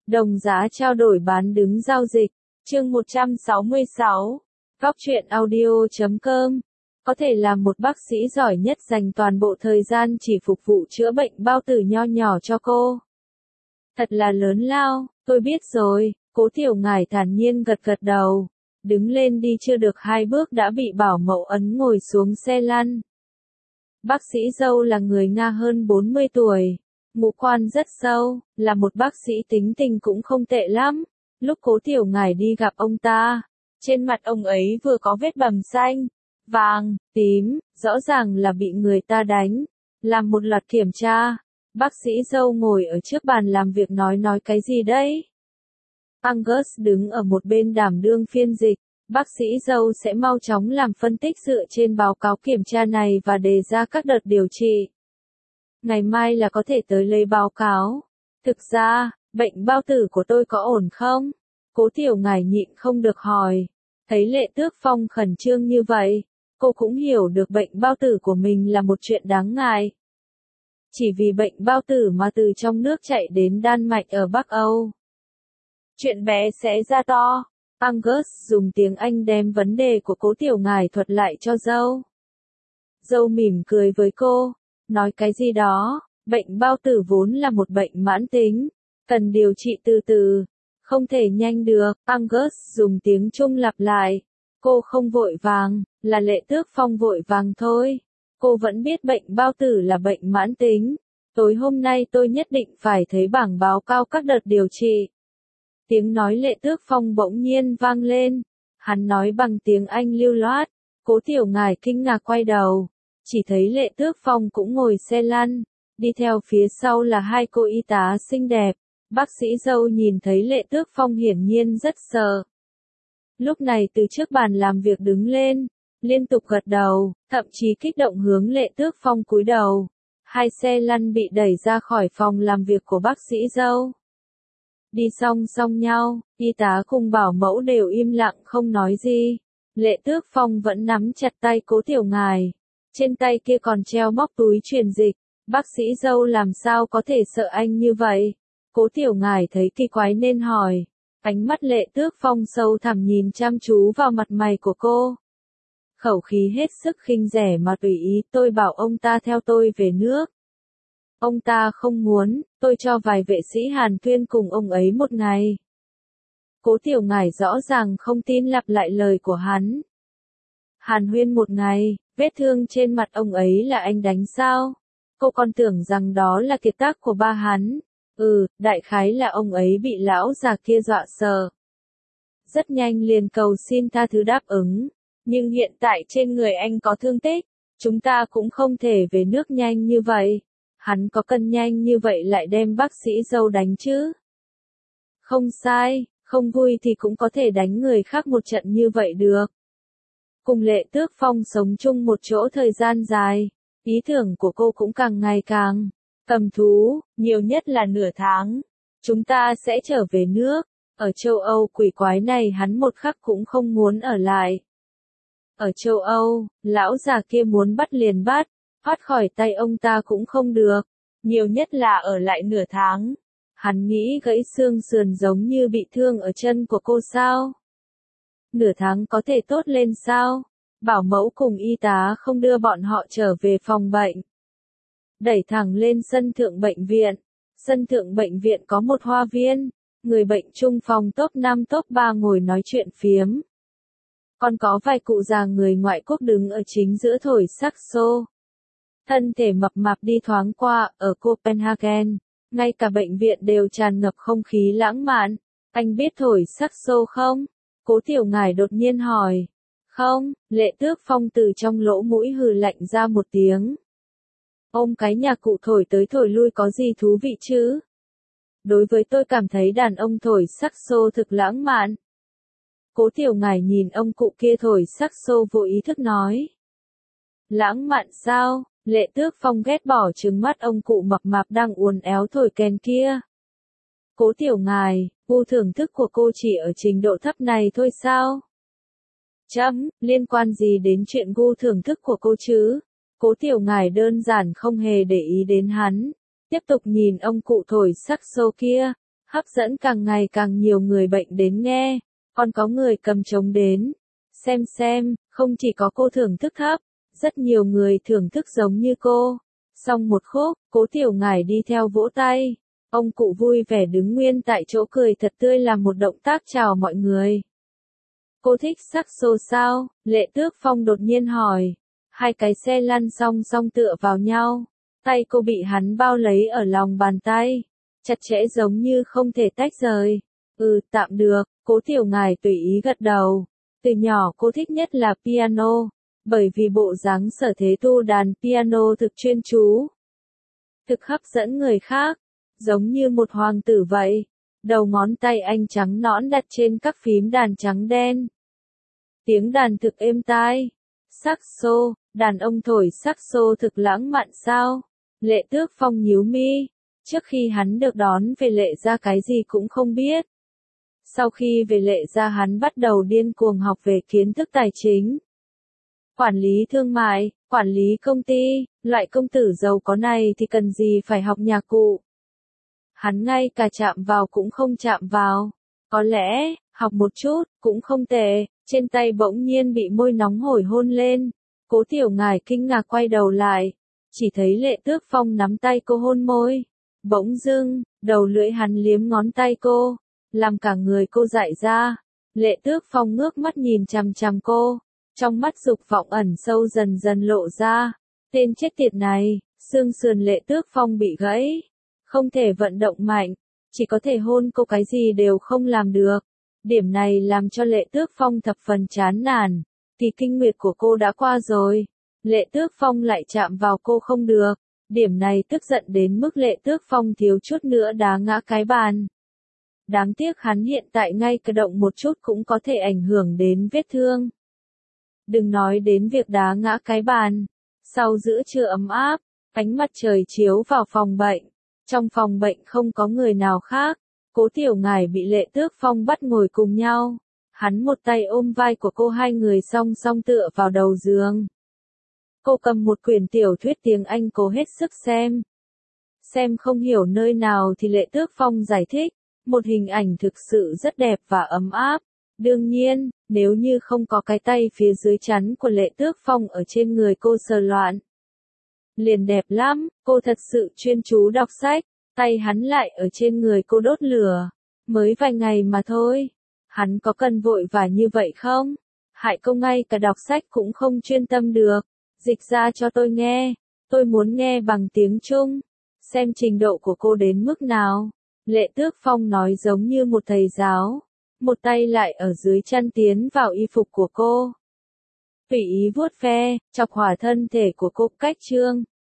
Đồng giá trao đổi bán đứng giao dịch. Chương 166. Góc truyện audio.com. Có thể là một bác sĩ giỏi nhất dành toàn bộ thời gian chỉ phục vụ chữa bệnh bao tử nho nhỏ cho cô. Thật là lớn lao, tôi biết rồi, Cố Tiểu Ngải thản nhiên gật gật đầu. Đứng lên đi chưa được 2 bước đã bị bảo mẫu ấn ngồi xuống xe lăn. Bác sĩ dâu là người Nga hơn 40 tuổi. Ngũ quan rất sâu, là một bác sĩ tính tình cũng không tệ lắm. Lúc Cố Tiểu Ngải đi gặp ông ta, trên mặt ông ấy vừa có vết bầm xanh, vàng, tím, rõ ràng là bị người ta đánh. Làm một loạt kiểm tra, bác sĩ dâu ngồi ở trước bàn làm việc nói cái gì đấy? Angus đứng ở một bên đảm đương phiên dịch. Bác sĩ dâu sẽ mau chóng làm phân tích dựa trên báo cáo kiểm tra này và đề ra các đợt điều trị. Ngày mai là có thể tới lấy báo cáo. Thực ra, bệnh bao tử của tôi có ổn không? Cố Tiểu Ngải nhịn không được hỏi. Thấy Lệ Tước Phong khẩn trương như vậy, cô cũng hiểu được bệnh bao tử của mình là một chuyện đáng ngại. Chỉ vì bệnh bao tử mà từ trong nước chạy đến Đan Mạch ở Bắc Âu. Chuyện bé sẽ ra to. Angus dùng tiếng Anh đem vấn đề của Cố Tiểu Ngải thuật lại cho dâu. Dâu mỉm cười với cô, nói cái gì đó, bệnh bao tử vốn là một bệnh mãn tính, cần điều trị từ từ, không thể nhanh được. Angus dùng tiếng Trung lặp lại, cô không vội vàng, là Lệ Tước Phong vội vàng thôi. Cô vẫn biết bệnh bao tử là bệnh mãn tính, tối hôm nay tôi nhất định phải thấy bảng báo cáo các đợt điều trị. Tiếng nói Lệ Tước Phong bỗng nhiên vang lên, hắn nói bằng tiếng Anh lưu loát. Cố Tiểu Ngải kinh ngạc quay đầu, chỉ thấy Lệ Tước Phong cũng ngồi xe lăn, đi theo phía sau là 2 cô y tá xinh đẹp. Bác sĩ dâu nhìn thấy Lệ Tước Phong hiển nhiên rất sợ. Lúc này từ trước bàn làm việc đứng lên, liên tục gật đầu, thậm chí kích động hướng Lệ Tước Phong cúi đầu. 2 xe lăn bị đẩy ra khỏi phòng làm việc của bác sĩ dâu. Đi song song nhau, y tá cùng bảo mẫu đều im lặng không nói gì. Lệ Tước Phong vẫn nắm chặt tay Cố Tiểu Ngải. Trên tay kia còn treo móc túi truyền dịch. Bác sĩ dâu làm sao có thể sợ anh như vậy? Cố Tiểu Ngải thấy kỳ quái nên hỏi. Ánh mắt Lệ Tước Phong sâu thẳm nhìn chăm chú vào mặt mày của cô. Khẩu khí hết sức khinh rẻ mà tùy ý, tôi bảo ông ta theo tôi về nước. Ông ta không muốn, tôi cho vài vệ sĩ Hàn Tuyên cùng ông ấy một ngày. Cố Tiểu Ngải rõ ràng không tin lặp lại lời của hắn. Hàn Huyên một ngày, vết thương trên mặt ông ấy là anh đánh sao? Cô còn tưởng rằng đó là kiệt tác của ba hắn. Đại khái là ông ấy bị lão già kia dọa sợ. Rất nhanh liền cầu xin tha thứ đáp ứng. Nhưng hiện tại trên người anh có thương tích, chúng ta cũng không thể về nước nhanh như vậy. Hắn có cần nhanh như vậy lại đem bác sĩ dâu đánh chứ? Không sai, không vui thì cũng có thể đánh người khác một trận như vậy được. Cùng Lệ Tước Phong sống chung một chỗ thời gian dài, ý tưởng của cô cũng càng ngày càng cầm thú, nhiều nhất là nửa tháng. Chúng ta sẽ trở về nước, ở châu Âu quỷ quái này hắn một khắc cũng không muốn ở lại. Ở châu Âu, lão già kia muốn bắt liền bắt. Thoát khỏi tay ông ta cũng không được, nhiều nhất là ở lại nửa tháng. Hắn nghĩ gãy xương sườn giống như bị thương ở chân của cô sao? Nửa tháng có thể tốt lên sao? Bảo mẫu cùng y tá không đưa bọn họ trở về phòng bệnh. Đẩy thẳng lên sân thượng bệnh viện. Sân thượng bệnh viện có một hoa viên, người bệnh chung phòng top 5 top 3 ngồi nói chuyện phiếm. Còn có vài cụ già người ngoại quốc đứng ở chính giữa thổi saxo. Thân thể mập mạp đi thoáng qua, ở Copenhagen, ngay cả bệnh viện đều tràn ngập không khí lãng mạn. Anh biết thổi saxo không? Cố Tiểu Ngải đột nhiên hỏi. Không, Lệ Tước Phong từ trong lỗ mũi hừ lạnh ra một tiếng. Ôm cái nhà cụ thổi tới thổi lui có gì thú vị chứ? Đối với tôi cảm thấy đàn ông thổi saxo thực lãng mạn. Cố Tiểu Ngải nhìn ông cụ kia thổi saxo vô ý thức nói. Lãng mạn sao? Lệ Tước Phong ghét bỏ trừng mắt ông cụ mập mạp đang uốn éo thổi kèn kia. Cố Tiểu Ngải, gu thưởng thức của cô chỉ ở trình độ thấp này thôi sao? Liên quan gì đến chuyện gu thưởng thức của cô chứ? Cố Tiểu Ngải đơn giản không hề để ý đến hắn. Tiếp tục nhìn ông cụ thổi saxo kia. hấp dẫn càng ngày càng nhiều người bệnh đến nghe, còn có người cầm trống đến. Xem, không chỉ có cô thưởng thức thấp, rất nhiều người thưởng thức giống như cô. Xong một khúc, Cố Tiểu Ngải đi theo vỗ tay. Ông cụ vui vẻ đứng nguyên tại chỗ cười thật tươi làm một động tác chào mọi người. Cô thích saxo sao? Lệ Tước Phong đột nhiên hỏi. Hai cái xe lăn song song tựa vào nhau. Tay cô bị hắn bao lấy ở lòng bàn tay. Chặt chẽ giống như không thể tách rời. Tạm được, Cố Tiểu Ngải tùy ý gật đầu. Từ nhỏ cô thích nhất là piano. Bởi vì bộ dáng Sở Thế Tu đàn piano thực chuyên chú. Thực hấp dẫn người khác. Giống như một hoàng tử vậy. Đầu ngón tay anh trắng nõn đặt trên các phím đàn trắng đen. Tiếng đàn thực êm tai. Saxo, đàn ông thổi saxo thực lãng mạn sao? Lệ Tước Phong nhíu mi. Trước khi hắn được đón về Lệ Gia cái gì cũng không biết. Sau khi về Lệ Gia hắn bắt đầu điên cuồng học về kiến thức tài chính. Quản lý thương mại, quản lý công ty, loại công tử giàu có này thì cần gì phải học nhà cụ. Hắn ngay cả chạm vào cũng không chạm vào. Có lẽ, học một chút, cũng không tệ. Trên tay bỗng nhiên bị môi nóng hổi hôn lên. Cố Tiểu Ngải kinh ngạc quay đầu lại. Chỉ thấy Lệ Tước Phong nắm tay cô hôn môi. Bỗng dưng, đầu lưỡi hắn liếm ngón tay cô. Làm cả người cô dại ra. Lệ Tước Phong ngước mắt nhìn chằm chằm cô. Trong mắt dục vọng ẩn sâu dần dần lộ ra. Tên chết tiệt này, xương sườn Lệ Tước Phong bị gãy. Không thể vận động mạnh. Chỉ có thể hôn cô cái gì đều không làm được. Điểm này làm cho Lệ Tước Phong thập phần chán nản. Thì kinh nguyệt của cô đã qua rồi. Lệ Tước Phong lại chạm vào cô không được. Điểm này tức giận đến mức Lệ Tước Phong thiếu chút nữa đá ngã cái bàn. Đáng tiếc hắn hiện tại ngay cử động một chút cũng có thể ảnh hưởng đến vết thương. Đừng nói đến việc đá ngã cái bàn. Sau giữa trưa ấm áp, ánh mặt trời chiếu vào phòng bệnh. Trong phòng bệnh không có người nào khác. Cố Tiểu Ngải bị Lệ Tước Phong bắt ngồi cùng nhau. Hắn một tay ôm vai của cô, hai người song song tựa vào đầu giường. Cô cầm một quyển tiểu thuyết tiếng Anh cố hết sức xem. Xem không hiểu nơi nào thì Lệ Tước Phong giải thích. Một hình ảnh thực sự rất đẹp và ấm áp. Đương nhiên, nếu như không có cái tay phía dưới chắn của Lệ Tước Phong ở trên người cô sờ loạn. Liền đẹp lắm, cô thật sự chuyên chú đọc sách. Tay hắn lại ở trên người cô đốt lửa. Mới vài ngày mà thôi. Hắn có cần vội vã như vậy không? Hại cô ngay cả đọc sách cũng không chuyên tâm được. Dịch ra cho tôi nghe. Tôi muốn nghe bằng tiếng Trung. Xem trình độ của cô đến mức nào. Lệ Tước Phong nói giống như một thầy giáo. Một tay lại ở dưới chăn tiến vào y phục của cô. Tùy ý vuốt ve, chọc hỏa thân thể của cô cách trương.